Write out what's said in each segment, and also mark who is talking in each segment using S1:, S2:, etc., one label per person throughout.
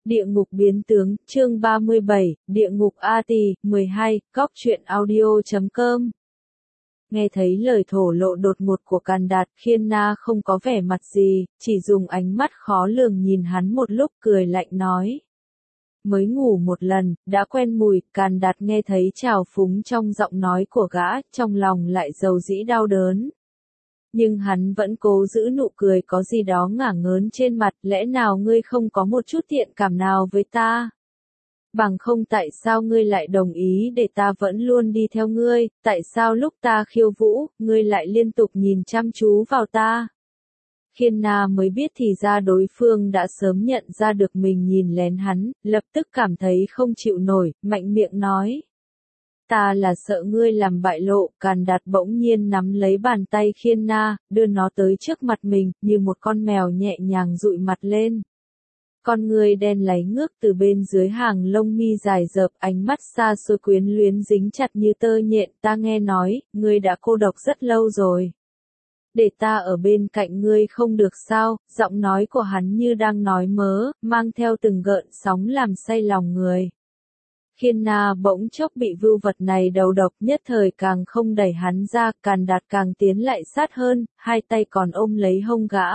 S1: Địa ngục biến tướng, chương 37, Địa ngục A Tỳ, 12, Góc truyện audio.com. Nghe thấy lời thổ lộ đột ngột của Càn Đạt, Khiên Na không có vẻ mặt gì, chỉ dùng ánh mắt khó lường nhìn hắn một lúc cười lạnh nói. Mới ngủ một lần, đã quen mùi, Càn Đạt nghe thấy trào phúng trong giọng nói của gã, trong lòng lại dầu dĩ đau đớn. Nhưng hắn vẫn cố giữ nụ cười có gì đó ngả ngớn trên mặt, lẽ nào ngươi không có một chút thiện cảm nào với ta? Bằng không tại sao ngươi lại đồng ý để ta vẫn luôn đi theo ngươi, tại sao lúc ta khiêu vũ, ngươi lại liên tục nhìn chăm chú vào ta? Khiên Na mới biết thì ra đối phương đã sớm nhận ra được mình nhìn lén hắn, lập tức cảm thấy không chịu nổi, mạnh miệng nói. Ta là sợ ngươi làm bại lộ, Càn Đạt bỗng nhiên nắm lấy bàn tay Khiên Na, đưa nó tới trước mặt mình, như một con mèo nhẹ nhàng dụi mặt lên. Con ngươi đen láy ngước từ bên dưới hàng lông mi dài rợp, ánh mắt xa xôi quyến luyến dính chặt như tơ nhện. Ta nghe nói, ngươi đã cô độc rất lâu rồi. Để ta ở bên cạnh ngươi không được sao? Giọng nói của hắn như đang nói mớ, mang theo từng gợn sóng làm say lòng người. Khiên Na bỗng chốc bị vưu vật này đầu độc, nhất thời càng không đẩy hắn ra, Càn Đạt càng tiến lại sát hơn, hai tay còn ôm lấy hông gã.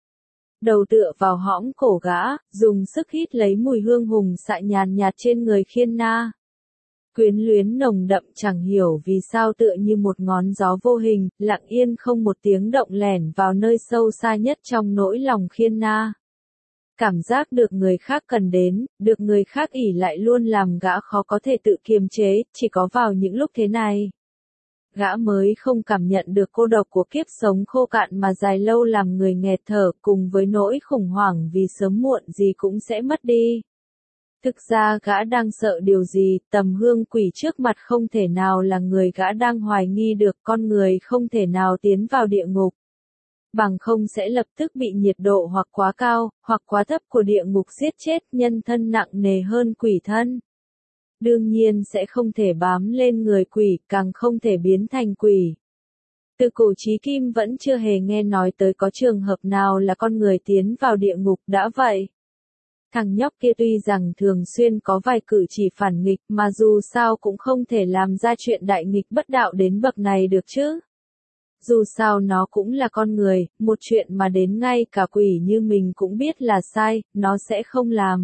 S1: Đầu tựa vào hõm cổ gã, dùng sức hít lấy mùi hương hùng sại nhàn nhạt trên người Khiên Na. Quyến luyến nồng đậm chẳng hiểu vì sao tựa như một ngón gió vô hình, lặng yên không một tiếng động lẻn vào nơi sâu xa nhất trong nỗi lòng Khiên Na. Cảm giác được người khác cần đến, được người khác ỷ lại luôn làm gã khó có thể tự kiềm chế, chỉ có vào những lúc thế này. Gã mới không cảm nhận được cô độc của kiếp sống khô cạn mà dài lâu làm người nghẹt thở, cùng với nỗi khủng hoảng vì sớm muộn gì cũng sẽ mất đi. Thực ra gã đang sợ điều gì, tầm hương quỷ trước mặt không thể nào là người gã đang hoài nghi được, con người không thể nào tiến vào địa ngục. Bằng không sẽ lập tức bị nhiệt độ hoặc quá cao, hoặc quá thấp của địa ngục giết chết, nhân thân nặng nề hơn quỷ thân. Đương nhiên sẽ không thể bám lên người quỷ, càng không thể biến thành quỷ. Từ cổ chí kim vẫn chưa hề nghe nói tới có trường hợp nào là con người tiến vào địa ngục. Đã vậy, thằng nhóc kia tuy rằng thường xuyên có vài cử chỉ phản nghịch, mà dù sao cũng không thể làm ra chuyện đại nghịch bất đạo đến bậc này được chứ. Dù sao nó cũng là con người, một chuyện mà đến ngay cả quỷ như mình cũng biết là sai, nó sẽ không làm.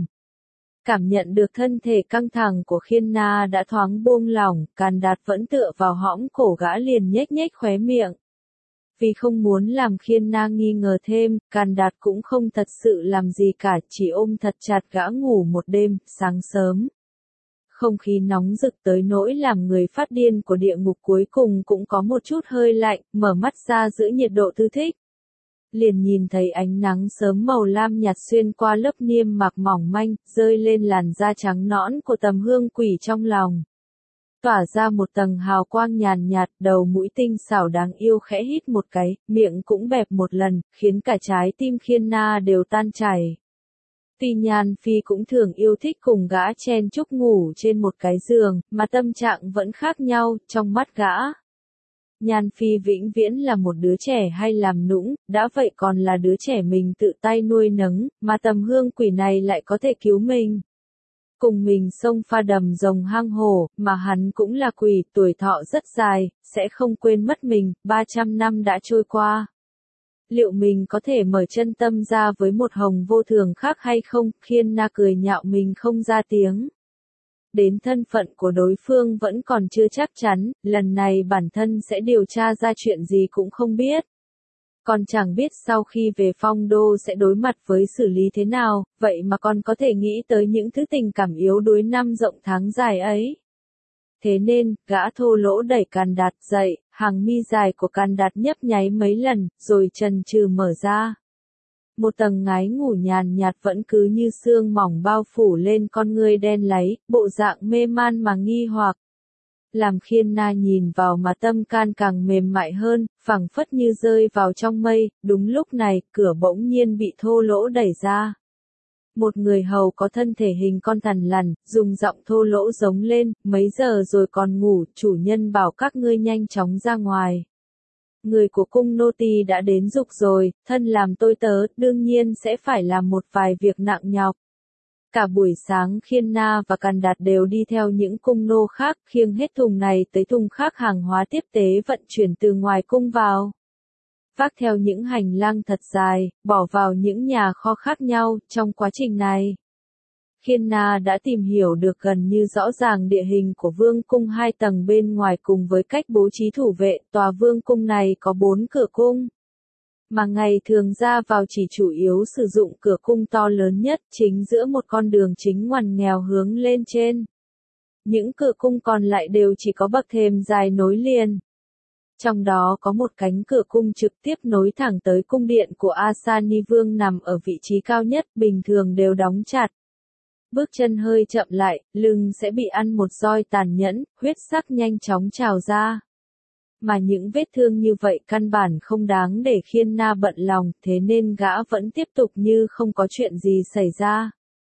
S1: Cảm nhận được thân thể căng thẳng của Khiên Na đã thoáng buông lỏng, Càn Đạt vẫn tựa vào hõm cổ gã liền nhếch nhếch khóe miệng. Vì không muốn làm Khiên Na nghi ngờ thêm, Càn Đạt cũng không thật sự làm gì cả, chỉ ôm thật chặt gã ngủ một đêm. Sáng sớm, không khí nóng rực tới nỗi làm người phát điên của địa ngục cuối cùng cũng có một chút hơi lạnh, mở mắt ra giữa nhiệt độ thư thích. Liền nhìn thấy ánh nắng sớm màu lam nhạt xuyên qua lớp niêm mạc mỏng manh, rơi lên làn da trắng nõn của tầm hương quỷ trong lòng. Tỏa ra một tầng hào quang nhàn nhạt, đầu mũi tinh xảo đáng yêu khẽ hít một cái, miệng cũng bẹp một lần, khiến cả trái tim Khiên Na đều tan chảy. Tuy Nhan Phi cũng thường yêu thích cùng gã chen chúc ngủ trên một cái giường, mà tâm trạng vẫn khác nhau, trong mắt gã. Nhan Phi vĩnh viễn là một đứa trẻ hay làm nũng, đã vậy còn là đứa trẻ mình tự tay nuôi nấng, mà tầm hương quỷ này lại có thể cứu mình. Cùng mình xông pha đầm rồng hang hổ, mà hắn cũng là quỷ, tuổi thọ rất dài, sẽ không quên mất mình, 300 năm đã trôi qua. Liệu mình có thể mở chân tâm ra với một hồng vô thường khác hay không? Khiên Na cười nhạo mình không ra tiếng. Đến thân phận của đối phương vẫn còn chưa chắc chắn, lần này bản thân sẽ điều tra ra chuyện gì cũng không biết. Còn chẳng biết sau khi về Phong Đô sẽ đối mặt với xử lý thế nào, vậy mà còn có thể nghĩ tới những thứ tình cảm yếu đuối năm rộng tháng dài ấy. Thế nên, gã thô lỗ đẩy Càn Đạt dậy, hàng mi dài của Càn Đạt nhấp nháy mấy lần, rồi chần chừ mở ra. Một tầng ngái ngủ nhàn nhạt vẫn cứ như sương mỏng bao phủ lên con ngươi đen láy, bộ dạng mê man mà nghi hoặc. Làm Khiên Na nhìn vào mà tâm can càng mềm mại hơn, phảng phất như rơi vào trong mây. Đúng lúc này, cửa bỗng nhiên bị thô lỗ đẩy ra. Một người hầu có thân thể hình con thằn lằn, dùng giọng thô lỗ giống lên, mấy giờ rồi còn ngủ, chủ nhân bảo các ngươi nhanh chóng ra ngoài. Người của cung nô tỳ đã đến giục rồi, thân làm tôi tớ, đương nhiên sẽ phải làm một vài việc nặng nhọc. Cả buổi sáng Khiên Na và Càn Đạt đều đi theo những cung nô khác, khiêng hết thùng này tới thùng khác hàng hóa tiếp tế vận chuyển từ ngoài cung vào. Vác theo những hành lang thật dài, bỏ vào những nhà kho khác nhau. Trong quá trình này, Khiên Na đã tìm hiểu được gần như rõ ràng địa hình của vương cung 2 tầng bên ngoài cùng với cách bố trí thủ vệ. Tòa vương cung này có 4 cửa cung, mà ngày thường ra vào chỉ chủ yếu sử dụng cửa cung to lớn nhất, chính giữa một con đường chính ngoằn nghèo hướng lên trên. Những cửa cung còn lại đều chỉ có bậc thềm dài nối liền. Trong đó có một cánh cửa cung trực tiếp nối thẳng tới cung điện của Asani Vương nằm ở vị trí cao nhất, bình thường đều đóng chặt. Bước chân hơi chậm lại, lưng sẽ bị ăn một roi tàn nhẫn, huyết sắc nhanh chóng trào ra. Mà những vết thương như vậy căn bản không đáng để Khiên Na bận lòng, thế nên gã vẫn tiếp tục như không có chuyện gì xảy ra.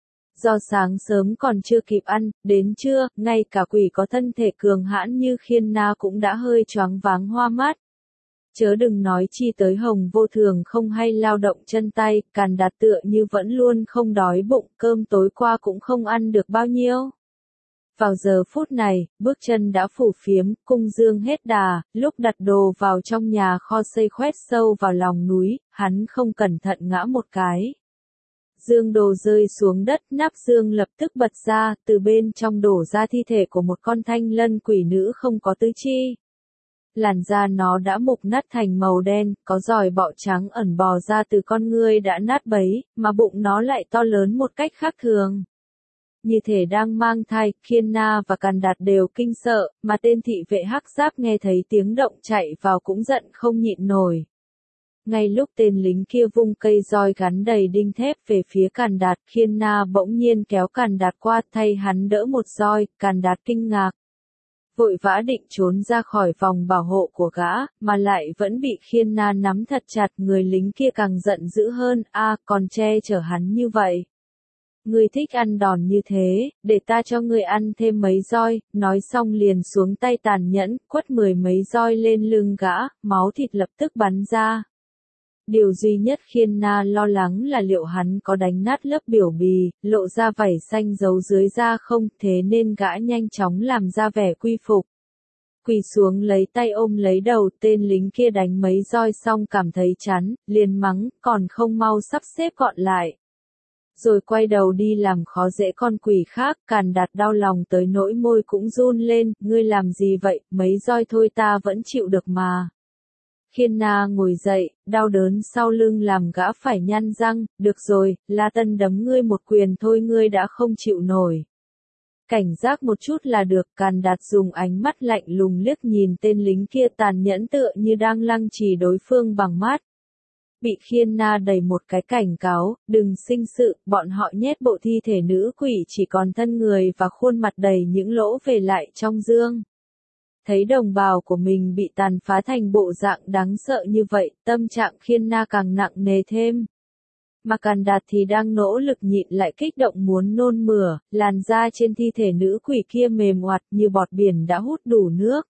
S1: Do sáng sớm còn chưa kịp ăn, đến trưa, ngay cả quỷ có thân thể cường hãn như Khiên Na cũng đã hơi choáng váng hoa mắt. Chớ đừng nói chi tới Hồng Vô Thường không hay lao động chân tay, Càn Đạt tựa như vẫn luôn không đói bụng, cơm tối qua cũng không ăn được bao nhiêu. Vào giờ phút này, bước chân đã phủ phiếm, cung dương hết đà, lúc đặt đồ vào trong nhà kho xây khoét sâu vào lòng núi, hắn không cẩn thận ngã một cái. Dương đồ rơi xuống đất, nắp dương lập tức bật ra, từ bên trong đổ ra thi thể của một con thanh lân quỷ nữ không có tứ chi. Làn da nó đã mục nát thành màu đen, có giòi bọ trắng ẩn bò ra từ con ngươi đã nát bấy, mà bụng nó lại to lớn một cách khác thường. Như thể đang mang thai, Khiên Na và Càn Đạt đều kinh sợ, mà tên thị vệ hắc giáp nghe thấy tiếng động chạy vào cũng giận không nhịn nổi. Ngay lúc tên lính kia vung cây roi gắn đầy đinh thép về phía Càn Đạt, Khiên Na bỗng nhiên kéo Càn Đạt qua thay hắn đỡ một roi, Càn Đạt kinh ngạc. Vội vã định trốn ra khỏi vòng bảo hộ của gã, mà lại vẫn bị Khiên Na nắm thật chặt, người lính kia càng giận dữ hơn, còn che chở hắn như vậy. Ngươi thích ăn đòn như thế, để ta cho ngươi ăn thêm mấy roi, nói xong liền xuống tay tàn nhẫn, quất 10 mấy roi lên lưng gã, máu thịt lập tức bắn ra. Điều duy nhất Khiên Na lo lắng là liệu hắn có đánh nát lớp biểu bì, lộ ra vảy xanh giấu dưới da không, thế nên gã nhanh chóng làm ra vẻ quy phục. Quỳ xuống lấy tay ôm lấy đầu, tên lính kia đánh mấy roi xong cảm thấy chán, liền mắng, còn không mau sắp xếp gọn lại. Rồi quay đầu đi làm khó dễ con quỷ khác. Càn Đạt đau lòng tới nỗi môi cũng run lên, ngươi làm gì vậy, mấy roi thôi ta vẫn chịu được mà. Khiên Na ngồi dậy, đau đớn sau lưng làm gã phải nhăn răng, được rồi, La Tân đấm ngươi một quyền thôi, ngươi đã không chịu nổi. Cảnh giác một chút là được. Càn Đạt dùng ánh mắt lạnh lùng liếc nhìn tên lính kia, tàn nhẫn tựa như đang lăng trì đối phương bằng mắt. Bị Khiên Na đẩy một cái cảnh cáo, đừng sinh sự, bọn họ nhét bộ thi thể nữ quỷ chỉ còn thân người và khuôn mặt đầy những lỗ về lại trong dương. Thấy đồng bào của mình bị tàn phá thành bộ dạng đáng sợ như vậy, tâm trạng Khiên Na càng nặng nề thêm. Mà Càn Đạt thì đang nỗ lực nhịn lại kích động muốn nôn mửa, làn da trên thi thể nữ quỷ kia mềm oặt như bọt biển đã hút đủ nước.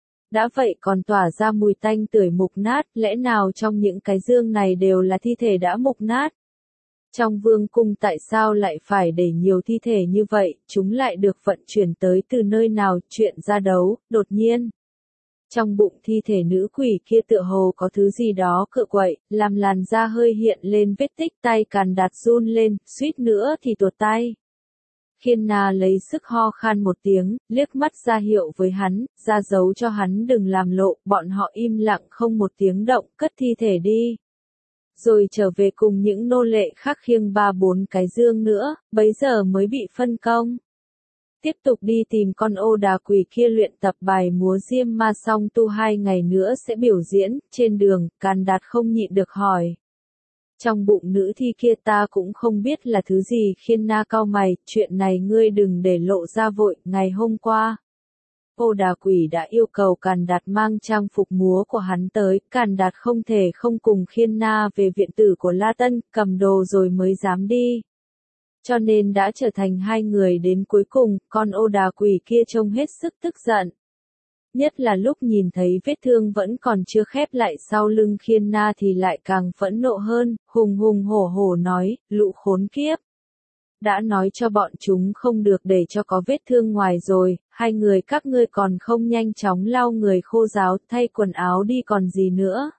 S1: Đã vậy còn tỏa ra mùi tanh tưởi mục nát, lẽ nào trong những cái dương này đều là thi thể đã mục nát? Trong vương cung tại sao lại phải để nhiều thi thể như vậy, chúng lại được vận chuyển tới từ nơi nào? Chuyện ra đấu, đột nhiên. Trong bụng thi thể nữ quỷ kia tựa hồ có thứ gì đó cựa quậy, làm làn da hơi hiện lên vết tích, tay Càn Đạt run lên, suýt nữa thì tuột tay. Khiên Na lấy sức ho khan một tiếng, liếc mắt ra hiệu với hắn, ra dấu cho hắn đừng làm lộ, bọn họ im lặng không một tiếng động, cất thi thể đi. Rồi trở về cùng những nô lệ khác khiêng 3-4 cái dương nữa, bấy giờ mới bị phân công. Tiếp tục đi tìm con ô đà quỷ kia luyện tập bài múa diêm ma xong tu 2 ngày nữa sẽ biểu diễn. Trên đường, Càn Đạt không nhịn được hỏi. Trong bụng nữ thi kia ta cũng không biết là thứ gì. Khiên Na cau mày, chuyện này ngươi đừng để lộ ra vội. Ngày hôm qua, ô đà quỷ đã yêu cầu Càn Đạt mang trang phục múa của hắn tới. Càn Đạt không thể không cùng Khiên Na về viện tử của La Tân, cầm đồ rồi mới dám đi. Cho nên đã trở thành 2 người đến cuối cùng, con ô đà quỷ kia trông hết sức tức giận. Nhất là lúc nhìn thấy vết thương vẫn còn chưa khép lại sau lưng Khiên Na thì lại càng phẫn nộ hơn, hùng hùng hổ hổ nói, lũ khốn kiếp. đã nói cho bọn chúng không được để cho có vết thương ngoài rồi, hai người các ngươi còn không nhanh chóng lau người khô ráo, thay quần áo đi còn gì nữa.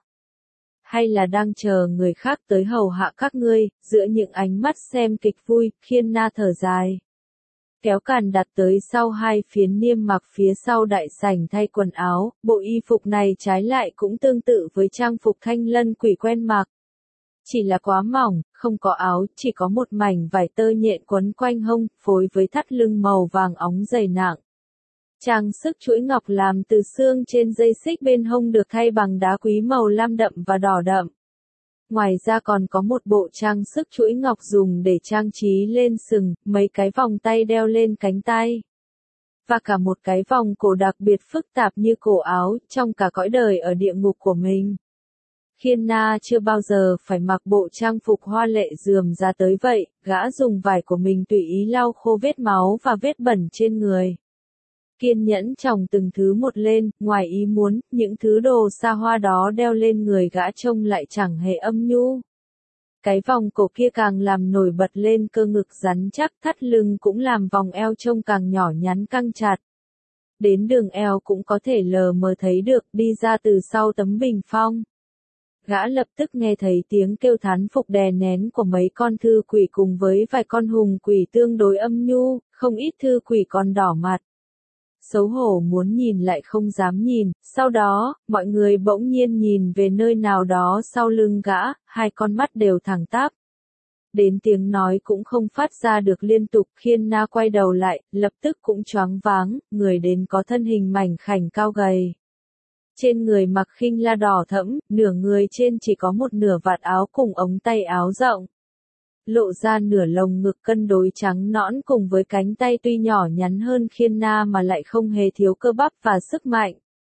S1: Hay là đang chờ người khác tới hầu hạ các ngươi, giữa những ánh mắt xem kịch vui, Khiên Na thở dài. Kéo Càn Đạt tới sau hai phiến niêm mặc phía sau đại sảnh thay quần áo, bộ y phục này trái lại cũng tương tự với trang phục Thanh Lân Quỷ quen mặc. Chỉ là quá mỏng, không có áo, chỉ có một mảnh vải tơ nhện quấn quanh hông, phối với thắt lưng màu vàng óng dày nặng. Trang sức chuỗi ngọc làm từ xương trên dây xích bên hông được thay bằng đá quý màu lam đậm và đỏ đậm. Ngoài ra còn có một bộ trang sức chuỗi ngọc dùng để trang trí lên sừng, mấy cái vòng tay đeo lên cánh tay. Và cả một cái vòng cổ đặc biệt phức tạp như cổ áo, trong cả cõi đời ở địa ngục của mình. Khiên Na chưa bao giờ phải mặc bộ trang phục hoa lệ rườm rà tới vậy, gã dùng vải của mình tùy ý lau khô vết máu và vết bẩn trên người. Kiên nhẫn chồng từng thứ một lên, ngoài ý muốn, những thứ đồ xa hoa đó đeo lên người gã trông lại chẳng hề âm nhu. Cái vòng cổ kia càng làm nổi bật lên cơ ngực rắn chắc, thắt lưng cũng làm vòng eo trông càng nhỏ nhắn căng chặt. Đến đường eo cũng có thể lờ mờ thấy được, đi ra từ sau tấm bình phong. Gã lập tức nghe thấy tiếng kêu thán phục đè nén của mấy con thư quỷ cùng với vài con hùng quỷ tương đối âm nhu, không ít thư quỷ còn đỏ mặt. Xấu hổ muốn nhìn lại không dám nhìn, sau đó, mọi người bỗng nhiên nhìn về nơi nào đó sau lưng gã, hai con mắt đều thẳng tắp. Đến tiếng nói cũng không phát ra được liên tục, Khiên Na quay đầu lại, lập tức cũng choáng váng, người đến có thân hình mảnh khảnh cao gầy. Trên người mặc khinh la đỏ thẫm, nửa người trên chỉ có một nửa vạt áo cùng ống tay áo rộng. Lộ ra nửa lồng ngực cân đối trắng nõn cùng với cánh tay tuy nhỏ nhắn hơn Khiên Na mà lại không hề thiếu cơ bắp và sức mạnh.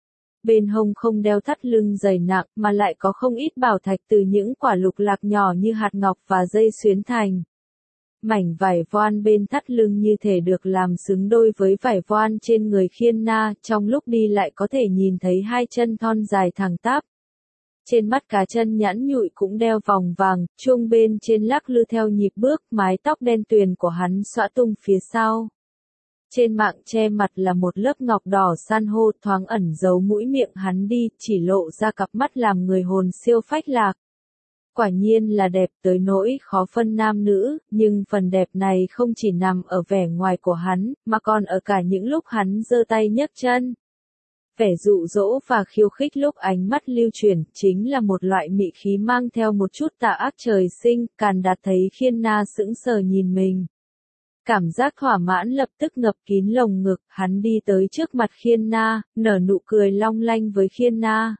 S1: Bên hông không đeo thắt lưng dày nặng mà lại có không ít bảo thạch từ những quả lục lạc nhỏ như hạt ngọc và dây xuyến thành. Mảnh vải voan bên thắt lưng như thể được làm xứng đôi với vải voan trên người Khiên Na, trong lúc đi lại có thể nhìn thấy hai chân thon dài thẳng tắp. Trên mắt cá chân nhẵn nhụi cũng đeo vòng vàng, chuông bên trên lắc lư theo nhịp bước, mái tóc đen tuyền của hắn xõa tung phía sau. Trên mạng che mặt là một lớp ngọc đỏ san hô thoáng ẩn giấu mũi miệng hắn đi, chỉ lộ ra cặp mắt làm người hồn siêu phách lạc. Quả nhiên là đẹp tới nỗi khó phân nam nữ, nhưng phần đẹp này không chỉ nằm ở vẻ ngoài của hắn, mà còn ở cả những lúc hắn giơ tay nhấc chân. Vẻ dụ dỗ và khiêu khích lúc ánh mắt lưu chuyển, chính là một loại mị khí mang theo một chút tà ác trời sinh, Càn Đạt thấy Khiên Na sững sờ nhìn mình. Cảm giác thỏa mãn lập tức ngập kín lồng ngực, hắn đi tới trước mặt Khiên Na, nở nụ cười long lanh với Khiên Na.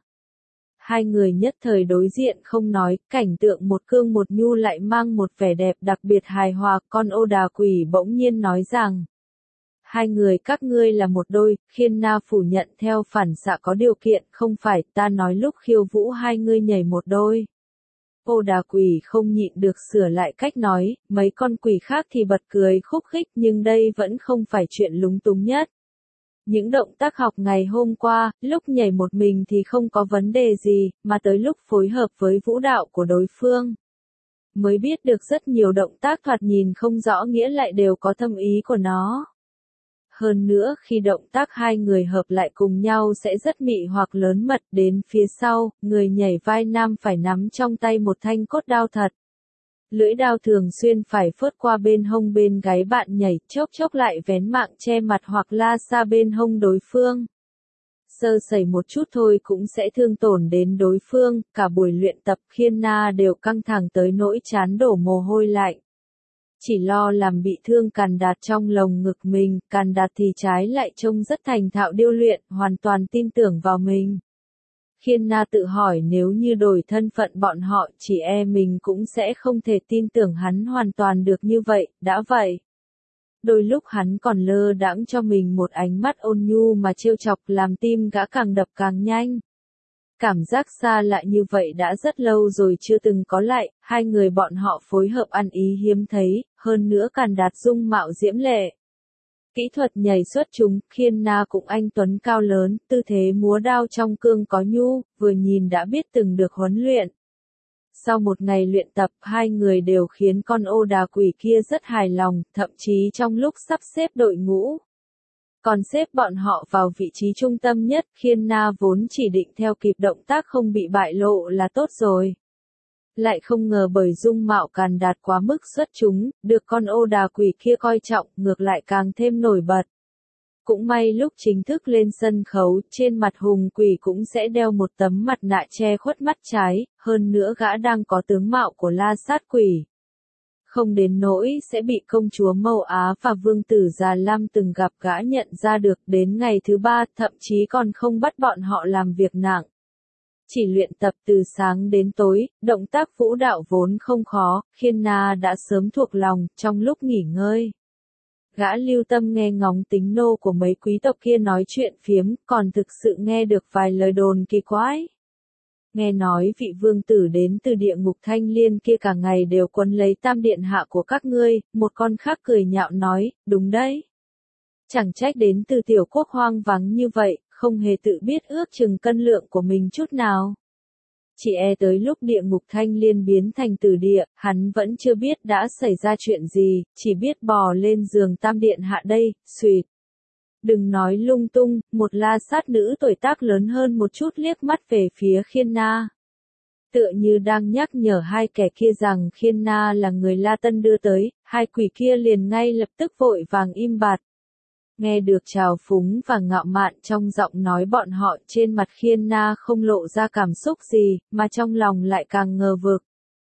S1: Hai người nhất thời đối diện không nói, cảnh tượng một cương một nhu lại mang một vẻ đẹp đặc biệt hài hòa, con ô đà quỷ bỗng nhiên nói rằng. Hai người các ngươi là một đôi, Khiên Na phủ nhận theo phản xạ có điều kiện, không phải, ta nói lúc khiêu vũ hai ngươi nhảy một đôi. Ô đà quỷ không nhịn được sửa lại cách nói, mấy con quỷ khác thì bật cười khúc khích nhưng đây vẫn không phải chuyện lúng túng nhất. Những động tác học ngày hôm qua, lúc nhảy một mình thì không có vấn đề gì, mà tới lúc phối hợp với vũ đạo của đối phương. Mới biết được rất nhiều động tác thoạt nhìn không rõ nghĩa lại đều có thâm ý của nó. Hơn nữa khi động tác hai người hợp lại cùng nhau sẽ rất mị hoặc lớn mật, đến phía sau, người nhảy vai nam phải nắm trong tay một thanh cốt đao thật. Lưỡi đao thường xuyên phải phớt qua bên hông bên gáy bạn nhảy, chốc chốc lại vén mạng che mặt hoặc la xa bên hông đối phương. Sơ sẩy một chút thôi cũng sẽ thương tổn đến đối phương, cả buổi luyện tập Khiên Na đều căng thẳng tới nỗi trán đổ mồ hôi lạnh. Chỉ lo làm bị thương Càn Đạt trong lồng ngực mình, Càn Đạt thì trái lại trông rất thành thạo điêu luyện, hoàn toàn tin tưởng vào mình. Khiên Na tự hỏi nếu như đổi thân phận bọn họ, chỉ mình cũng sẽ không thể tin tưởng hắn hoàn toàn được như vậy, đã vậy. Đôi lúc hắn còn lơ đãng cho mình một ánh mắt ôn nhu mà trêu chọc làm tim gã càng đập càng nhanh. Cảm giác xa lạ như vậy đã rất lâu rồi chưa từng có lại, hai người bọn họ phối hợp ăn ý hiếm thấy, hơn nữa Càn Đạt dung mạo diễm lệ. Kỹ thuật nhảy xuất chúng, Khiên Na cũng anh tuấn cao lớn, tư thế múa đao trong cương có nhu, vừa nhìn đã biết từng được huấn luyện. Sau một ngày luyện tập, hai người đều khiến con ô đà quỷ kia rất hài lòng, thậm chí trong lúc sắp xếp đội ngũ, còn xếp bọn họ vào vị trí trung tâm nhất. Khiên Na vốn chỉ định theo kịp động tác không bị bại lộ là tốt rồi. Lại không ngờ bởi dung mạo Càn Đạt quá mức xuất chúng, được con ô đà quỷ kia coi trọng, ngược lại càng thêm nổi bật. Cũng may lúc chính thức lên sân khấu, trên mặt hùng quỷ cũng sẽ đeo một tấm mặt nạ che khuất mắt trái, hơn nữa gã đang có tướng mạo của La Sát Quỷ. Không đến nỗi sẽ bị công chúa Mâu Á và vương tử Già Lam từng gặp gã nhận ra được. Đến ngày thứ 3, thậm chí còn không bắt bọn họ làm việc nặng. Chỉ luyện tập từ sáng đến tối, động tác vũ đạo vốn không khó, Khiên Na đã sớm thuộc lòng. Trong lúc nghỉ ngơi, gã lưu tâm nghe ngóng tính nô của mấy quý tộc kia nói chuyện phiếm, còn thực sự nghe được vài lời đồn kỳ quái. Nghe nói vị vương tử đến từ địa ngục Thanh Liên kia cả ngày đều quấn lấy tam điện hạ của các ngươi. Một con khác cười nhạo nói, đúng đấy. Chẳng trách đến từ tiểu quốc hoang vắng như vậy, không hề tự biết ước chừng cân lượng của mình chút nào. Chỉ e tới lúc địa ngục Thanh Liên biến thành tử địa, hắn vẫn chưa biết đã xảy ra chuyện gì, chỉ biết bò lên giường tam điện hạ đây, xùyt. Đừng nói lung tung, một La Sát nữ tuổi tác lớn hơn một chút liếc mắt về phía Khiên Na. Tựa như đang nhắc nhở hai kẻ kia rằng Khiên Na là người La Tân đưa tới, hai quỷ kia liền ngay lập tức vội vàng im bặt. Nghe được trào phúng và ngạo mạn trong giọng nói bọn họ, trên mặt Khiên Na không lộ ra cảm xúc gì, mà trong lòng lại càng ngờ vực.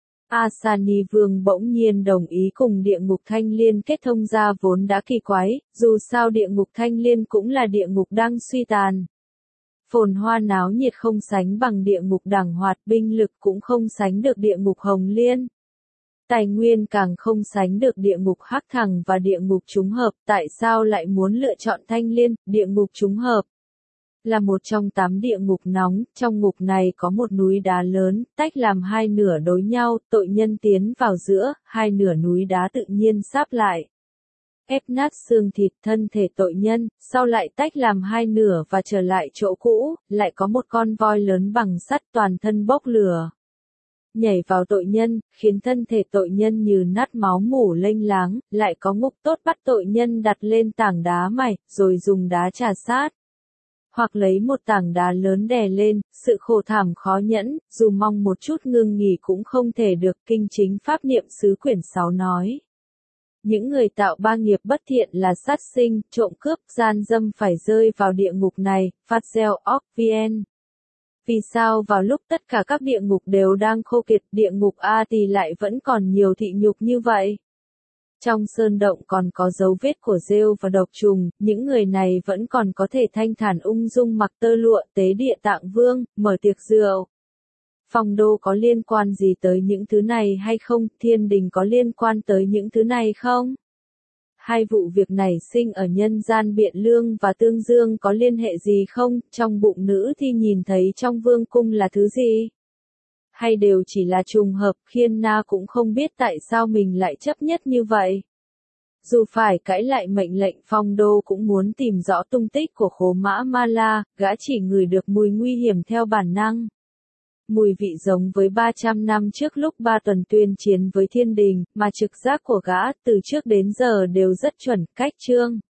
S1: Asani Vương bỗng nhiên đồng ý cùng địa ngục Thanh Liên kết thông ra vốn đã kỳ quái, dù sao địa ngục Thanh Liên cũng là địa ngục đang suy tàn. Phồn hoa náo nhiệt không sánh bằng địa ngục Đẳng Hoạt, binh lực cũng không sánh được địa ngục Hồng Liên. Tài nguyên càng không sánh được địa ngục Hắc Thằng và địa ngục Trúng Hợp, tại sao lại muốn lựa chọn Thanh Liên, địa ngục Trúng Hợp? Là một trong 8 địa ngục nóng, trong ngục này có một núi đá lớn, tách làm hai nửa đối nhau, tội nhân tiến vào giữa, hai nửa núi đá tự nhiên sáp lại. Ép nát xương thịt thân thể tội nhân, sau lại tách làm hai nửa và trở lại chỗ cũ, lại có một con voi lớn bằng sắt toàn thân bốc lửa. Nhảy vào tội nhân, khiến thân thể tội nhân như nát máu mủ lênh láng, lại có ngục tốt bắt tội nhân đặt lên tảng đá mài, rồi dùng đá trà sát. Hoặc lấy một tảng đá lớn đè lên, sự khổ thảm khó nhẫn, dù mong một chút ngưng nghỉ cũng không thể được. Kinh Chính Pháp Niệm Xứ quyển 6 nói. Những người tạo ba nghiệp bất thiện là sát sinh, trộm cướp, gian dâm phải rơi vào địa ngục này. Phát gieo óc VN. Vì sao vào lúc tất cả các địa ngục đều đang khô kiệt, địa ngục A Tỳ lại vẫn còn nhiều thị nhục như vậy? Trong sơn động còn có dấu vết của rêu và độc trùng, những người này vẫn còn có thể thanh thản ung dung mặc tơ lụa tế địa Tạng Vương, mở tiệc rượu. Phong đô có liên quan gì tới những thứ này hay không? Thiên đình có liên quan tới những thứ này không? Hai vụ việc nảy sinh ở nhân gian Biện Lương và Tương Dương có liên hệ gì không? Trong bụng nữ thi nhìn thấy trong vương cung là thứ gì? Hay đều chỉ là trùng hợp? Khiên Na cũng không biết tại sao mình lại chấp nhất như vậy. Dù phải cãi lại mệnh lệnh, Phong đô cũng muốn tìm rõ tung tích của Khố Mã Ma La, gã chỉ ngửi được mùi nguy hiểm theo bản năng. Mùi vị giống với 300 năm trước lúc Ba Tuần tuyên chiến với thiên đình, mà trực giác của gã từ trước đến giờ đều rất chuẩn. Cách chương